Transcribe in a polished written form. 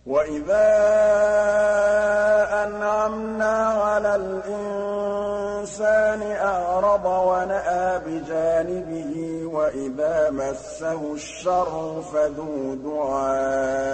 وَإِذَا أَنْعَمْنَا عَلَى الْإِنسَانِ أَعْرَضَ وَنَأَىٰ بِجَانِبِهِ وَإِذَا مَسَّهُ الشَّرُّ فَذُو دُعَاءٍ